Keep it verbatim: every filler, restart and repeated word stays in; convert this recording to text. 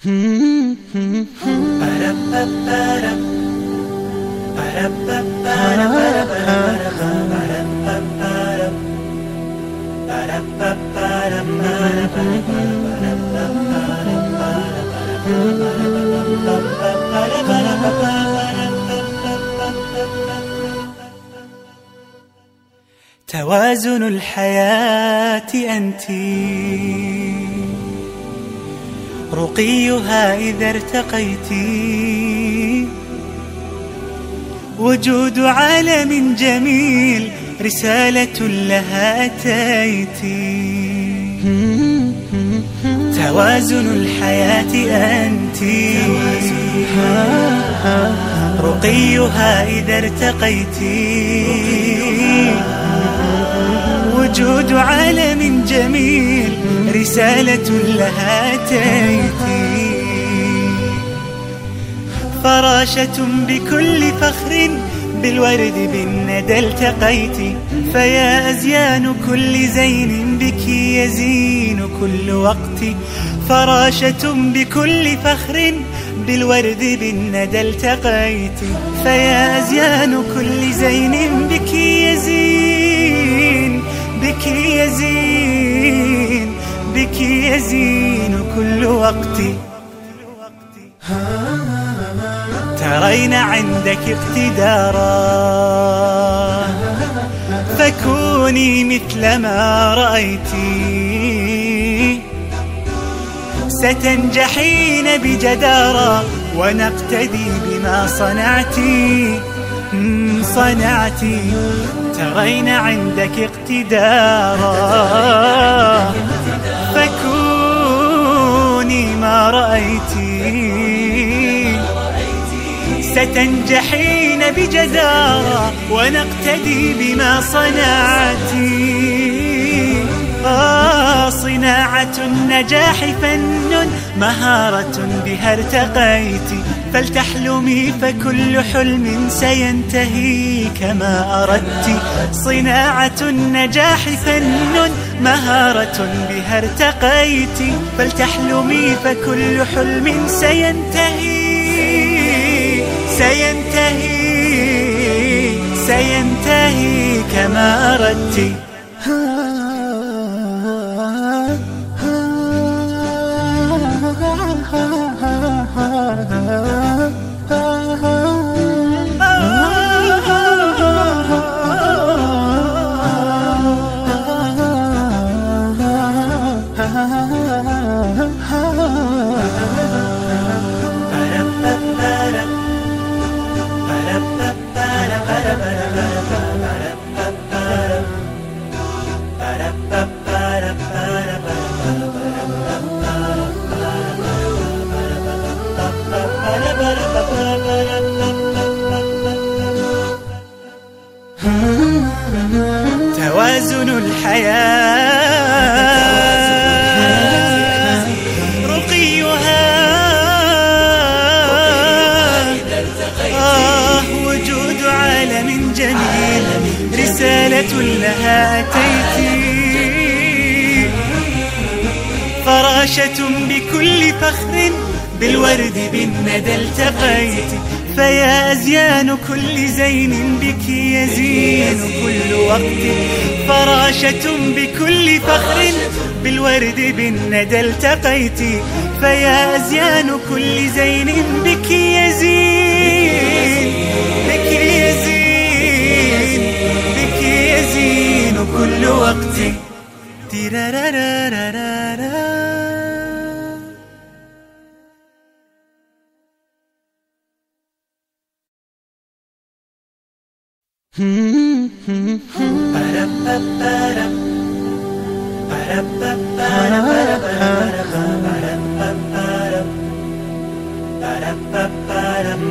توازن الحياة أنت، رقيها إذا ارتقيت، وجود عالم جميل رسالة لها أتيت. توازن الحياة أنت، رقيها إذا ارتقيت، وجود عالم جميل رسالة لها أتيت. فراشة بكل فخر بالورد بالندى التقيت، فيا أزيان كل زين بك يزين كل وقت. فراشة بكل فخر بالورد بالندى التقيت، فيا أزيان كل زين بك يزين بك يزين بك يزين كل وقت. ترين عندك اقتدارا، فكوني مثل ما رأيت، ستنجحين بجدارة ونقتدي بما صنعت صنعت. ترين عندك اقتدارا، فكوني ما رأيت، ستنجحين بجدارة ونقتدي بما صنعت. آه صناعة النجاح فن، مهارة بها ارتقيت، فلتحلمي فكل حلم سينتهي كما أردت. صناعة النجاح فن، مهارة بها ارتقيت، فلتحلمي فكل حلم سينتهي سينتهي سينتهي كما أردت. توازن الحياة، رقيها آه وجود عالم جميل رسالة لها أتيت. فراشة بكل فخر بالورد بالندى التقيت، فيا أزيان كل زين بك يزين كل وقت. فراشة بكل فخر بالورد بالندى التقيت، فيا أزيان كل زين بك يزين بك يزين بك يزين كل وقت. تيرارارارارا. Ba-da-ba-ba-da, ba-da-ba-ba-da, ba-da-ba-da.